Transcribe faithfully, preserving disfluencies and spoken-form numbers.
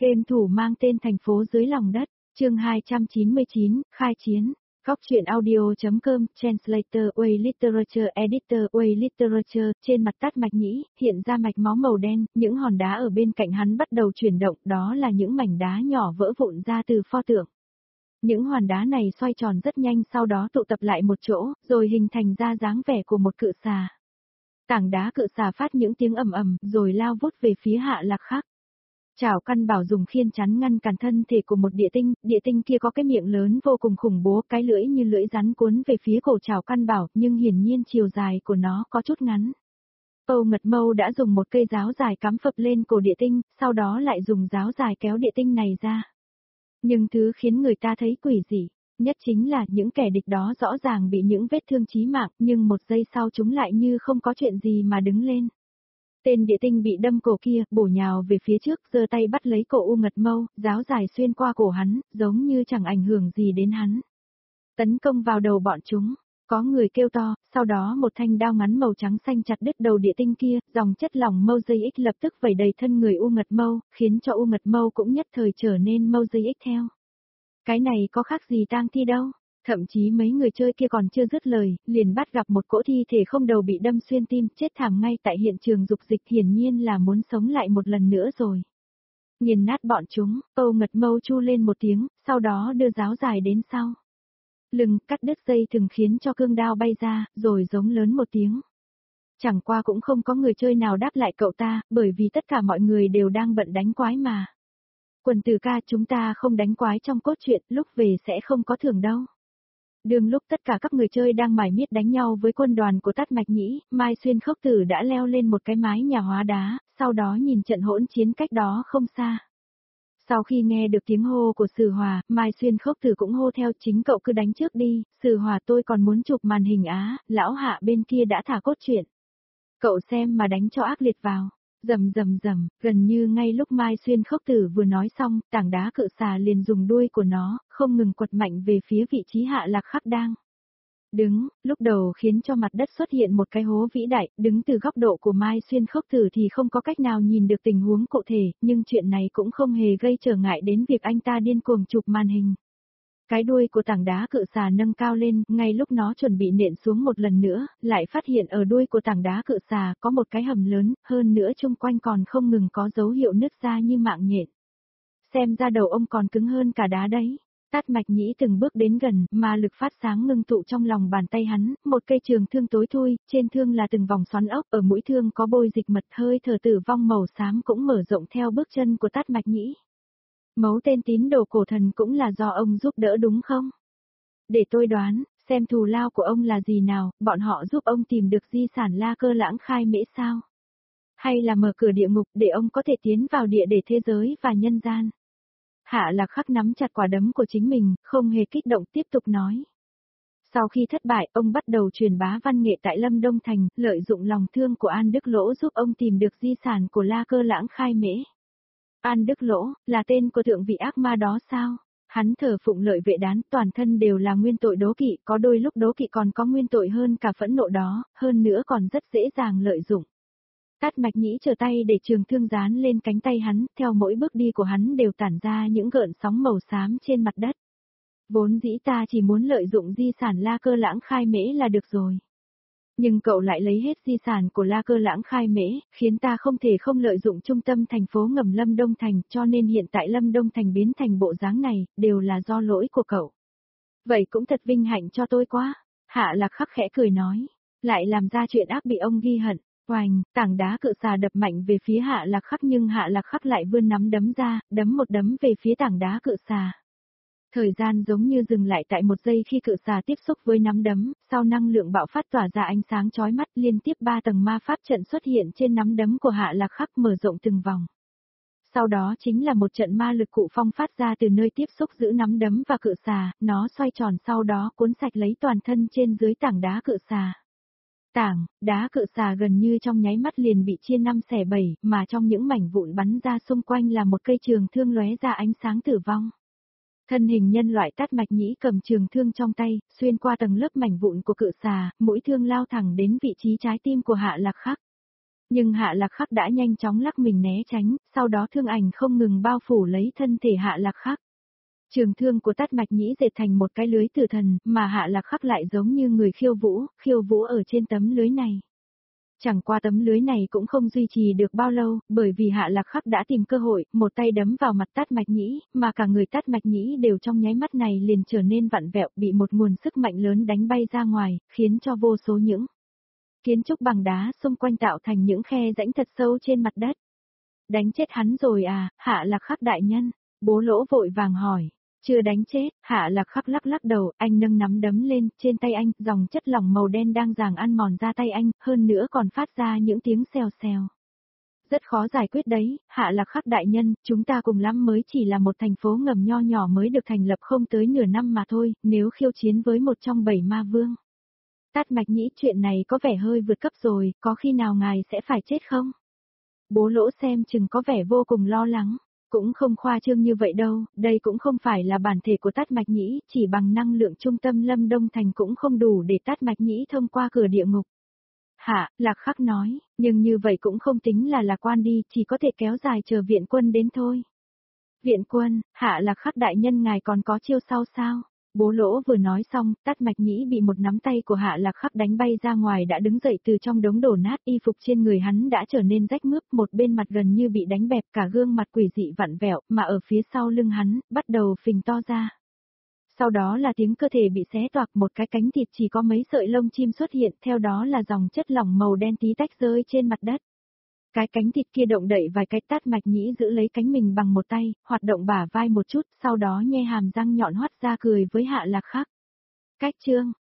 Game thủ mang tên Thành phố dưới lòng đất, chương hai trăm chín mươi chín, khai chiến. Góc truyện audio.com, Translator, Way Literature, Editor, Way Literature, trên mặt Tát Mạch Nhĩ, hiện ra mạch máu màu đen, những hòn đá ở bên cạnh hắn bắt đầu chuyển động, đó là những mảnh đá nhỏ vỡ vụn ra từ pho tượng. Những hòn đá này xoay tròn rất nhanh sau đó tụ tập lại một chỗ, rồi hình thành ra dáng vẻ của một cự xà. Tảng đá cự xà phát những tiếng ầm ầm, rồi lao vút về phía Hạ Lạc Khắc. Trảo Căn Bảo dùng khiên chắn ngăn cản thân thể của một địa tinh, địa tinh kia có cái miệng lớn vô cùng khủng bố, cái lưỡi như lưỡi rắn cuốn về phía cổ Trảo Căn Bảo, nhưng hiển nhiên chiều dài của nó có chút ngắn. Âu Ngật Mâu đã dùng một cây giáo dài cắm phập lên cổ địa tinh, sau đó lại dùng giáo dài kéo địa tinh này ra. Nhưng thứ khiến người ta thấy quỷ dị nhất chính là những kẻ địch đó rõ ràng bị những vết thương chí mạng, nhưng một giây sau chúng lại như không có chuyện gì mà đứng lên. Tên địa tinh bị đâm cổ kia, bổ nhào về phía trước, giơ tay bắt lấy cổ U Ngật Mâu, giáo dài xuyên qua cổ hắn, giống như chẳng ảnh hưởng gì đến hắn. Tấn công vào đầu bọn chúng, có người kêu to, sau đó một thanh đao ngắn màu trắng xanh chặt đứt đầu địa tinh kia, dòng chất lỏng mâu dây ích lập tức vẩy đầy thân người U Ngật Mâu, khiến cho U Ngật Mâu cũng nhất thời trở nên mâu dây ích theo. Cái này có khác gì tang thi đâu. Thậm chí mấy người chơi kia còn chưa dứt lời, liền bắt gặp một cỗ thi thể không đầu bị đâm xuyên tim, chết thảm ngay tại hiện trường dục dịch, hiển nhiên là muốn sống lại một lần nữa rồi. Nghiền nát bọn chúng, Âu Ngật Mâu chu lên một tiếng, sau đó đưa giáo dài đến sau lưng, cắt đứt dây thừng khiến cho cương đao bay ra, rồi giống lớn một tiếng. Chẳng qua cũng không có người chơi nào đáp lại cậu ta, bởi vì tất cả mọi người đều đang bận đánh quái mà. Quần tử ca, chúng ta không đánh quái trong cốt truyện, lúc về sẽ không có thưởng đâu. Đương lúc tất cả các người chơi đang mải miết đánh nhau với quân đoàn của Tát Mạch Nhĩ, Mai Xuyên Khốc Tử đã leo lên một cái mái nhà hóa đá, sau đó nhìn trận hỗn chiến cách đó không xa. Sau khi nghe được tiếng hô của Sử Hòa, Mai Xuyên Khốc Tử cũng hô theo, chính cậu cứ đánh trước đi, Sử Hòa tôi còn muốn chụp màn hình á, lão Hạ bên kia đã thả cốt truyện. Cậu xem mà đánh cho ác liệt vào. Rầm rầm rầm, gần như ngay lúc Mai Xuyên Khốc Tử vừa nói xong, tảng đá cự xà liền dùng đuôi của nó, không ngừng quật mạnh về phía vị trí Hạ Lạc Khắc đang đứng, lúc đầu khiến cho mặt đất xuất hiện một cái hố vĩ đại, đứng từ góc độ của Mai Xuyên Khốc Tử thì không có cách nào nhìn được tình huống cụ thể, nhưng chuyện này cũng không hề gây trở ngại đến việc anh ta điên cuồng chụp màn hình. Cái đuôi của tảng đá cự xà nâng cao lên, ngay lúc nó chuẩn bị nện xuống một lần nữa, lại phát hiện ở đuôi của tảng đá cự xà có một cái hầm lớn, hơn nữa chung quanh còn không ngừng có dấu hiệu nứt ra như mạng nhện. Xem ra đầu ông còn cứng hơn cả đá đấy. Tát Mạch Nhĩ từng bước đến gần, mà lực phát sáng ngưng tụ trong lòng bàn tay hắn, một cây trường thương tối thui, trên thương là từng vòng xoắn ốc, ở mũi thương có bôi dịch mật, hơi thở tử vong màu xám cũng mở rộng theo bước chân của Tát Mạch Nhĩ. Mấu tên tín đồ cổ thần cũng là do ông giúp đỡ đúng không? Để tôi đoán, xem thù lao của ông là gì nào, bọn họ giúp ông tìm được di sản La Cơ Lãng Khai Mễ sao? Hay là mở cửa địa ngục để ông có thể tiến vào địa để thế giới và nhân gian? Hạ Lạc Khắc nắm chặt quả đấm của chính mình, không hề kích động tiếp tục nói. Sau khi thất bại, ông bắt đầu truyền bá văn nghệ tại Lâm Đông Thành, lợi dụng lòng thương của An Đức Lỗ giúp ông tìm được di sản của La Cơ Lãng Khai Mễ. An Đức Lỗ, là tên của thượng vị ác ma đó sao? Hắn thờ phụng lợi vệ đán, toàn thân đều là nguyên tội đố kỵ, có đôi lúc đố kỵ còn có nguyên tội hơn cả phẫn nộ đó, hơn nữa còn rất dễ dàng lợi dụng. Tát Mạch Nhĩ trở tay để trường thương dán lên cánh tay hắn, theo mỗi bước đi của hắn đều tản ra những gợn sóng màu xám trên mặt đất. Vốn dĩ ta chỉ muốn lợi dụng di sản La Cơ Lãng Khai Mễ là được rồi. Nhưng cậu lại lấy hết di sản của La Cơ Lãng Khai Mễ, khiến ta không thể không lợi dụng trung tâm thành phố ngầm Lâm Đông Thành, cho nên hiện tại Lâm Đông Thành biến thành bộ dáng này, đều là do lỗi của cậu. Vậy cũng thật vinh hạnh cho tôi quá. Hạ Lạc Khắc khẽ cười nói, lại làm ra chuyện ác bị ông ghi hận. Oành, tảng đá cự xà đập mạnh về phía Hạ Lạc Khắc nhưng Hạ Lạc Khắc lại vươn nắm đấm ra, đấm một đấm về phía tảng đá cự xà. Thời gian giống như dừng lại tại một giây khi cự xà tiếp xúc với nắm đấm, sau năng lượng bạo phát tỏa ra ánh sáng chói mắt, liên tiếp ba tầng ma pháp trận xuất hiện trên nắm đấm của Hạ Lạc Khắc mở rộng từng vòng. Sau đó chính là một trận ma lực cụ phong phát ra từ nơi tiếp xúc giữa nắm đấm và cự xà, nó xoay tròn sau đó cuốn sạch lấy toàn thân trên dưới tảng đá cự xà. Tảng, đá cự xà gần như trong nháy mắt liền bị chia năm xẻ bảy, mà trong những mảnh vụn bắn ra xung quanh là một cây trường thương lóe ra ánh sáng tử vong. Thân hình nhân loại Tát Mạch Nhĩ cầm trường thương trong tay, xuyên qua tầng lớp mảnh vụn của cự xà, mũi thương lao thẳng đến vị trí trái tim của Hạ Lạc Khắc. Nhưng Hạ Lạc Khắc đã nhanh chóng lắc mình né tránh, sau đó thương ảnh không ngừng bao phủ lấy thân thể Hạ Lạc Khắc. Trường thương của Tát Mạch Nhĩ dệt thành một cái lưới tử thần, mà Hạ Lạc Khắc lại giống như người khiêu vũ, khiêu vũ ở trên tấm lưới này. Chẳng qua tấm lưới này cũng không duy trì được bao lâu, bởi vì Hạ Lạc Khắc đã tìm cơ hội, một tay đấm vào mặt Tát Mạch Nhĩ, mà cả người Tát Mạch Nhĩ đều trong nháy mắt này liền trở nên vặn vẹo, bị một nguồn sức mạnh lớn đánh bay ra ngoài, khiến cho vô số những kiến trúc bằng đá xung quanh tạo thành những khe rãnh thật sâu trên mặt đất. Đánh chết hắn rồi à, Hạ Lạc Khắc đại nhân? Bố Lỗ vội vàng hỏi. Chưa đánh chết, Hạ Lạc Khắc lắc lắc đầu, anh nâng nắm đấm lên, trên tay anh, dòng chất lỏng màu đen đang ràng ăn mòn ra tay anh, hơn nữa còn phát ra những tiếng xèo xèo. Rất khó giải quyết đấy, Hạ Lạc Khắc đại nhân, chúng ta cùng lắm mới chỉ là một thành phố ngầm nho nhỏ mới được thành lập không tới nửa năm mà thôi, nếu khiêu chiến với một trong bảy ma vương. Tát Mạch Nhĩ, chuyện này có vẻ hơi vượt cấp rồi, có khi nào ngài sẽ phải chết không? Bố Lỗ xem chừng có vẻ vô cùng lo lắng. Cũng không khoa trương như vậy đâu, đây cũng không phải là bản thể của Tát Mạch Nhĩ, chỉ bằng năng lượng trung tâm Lâm Đông Thành cũng không đủ để Tát Mạch Nhĩ thông qua cửa địa ngục. Hạ, Lạc Khắc nói, nhưng như vậy cũng không tính là lạc quan đi, chỉ có thể kéo dài chờ viện quân đến thôi. Viện quân, Hạ Lạc Khắc đại nhân ngài còn có chiêu sau sao? Bố Lỗ vừa nói xong, Tát Mạch Nhĩ bị một nắm tay của Hạ Lạc Khắc đánh bay ra ngoài đã đứng dậy từ trong đống đổ nát, y phục trên người hắn đã trở nên rách mướp, một bên mặt gần như bị đánh bẹp, cả gương mặt quỷ dị vặn vẹo, mà ở phía sau lưng hắn, bắt đầu phình to ra. Sau đó là tiếng cơ thể bị xé toạc, một cái cánh thịt chỉ có mấy sợi lông chim xuất hiện, theo đó là dòng chất lỏng màu đen tí tách rơi trên mặt đất. Cái cánh thịt kia động đậy vài cái, Tát Mạch Nhĩ giữ lấy cánh mình bằng một tay, hoạt động bả vai một chút, sau đó nhe hàm răng nhọn hoắt ra cười với Hạ Lạc Khắc. Cách chương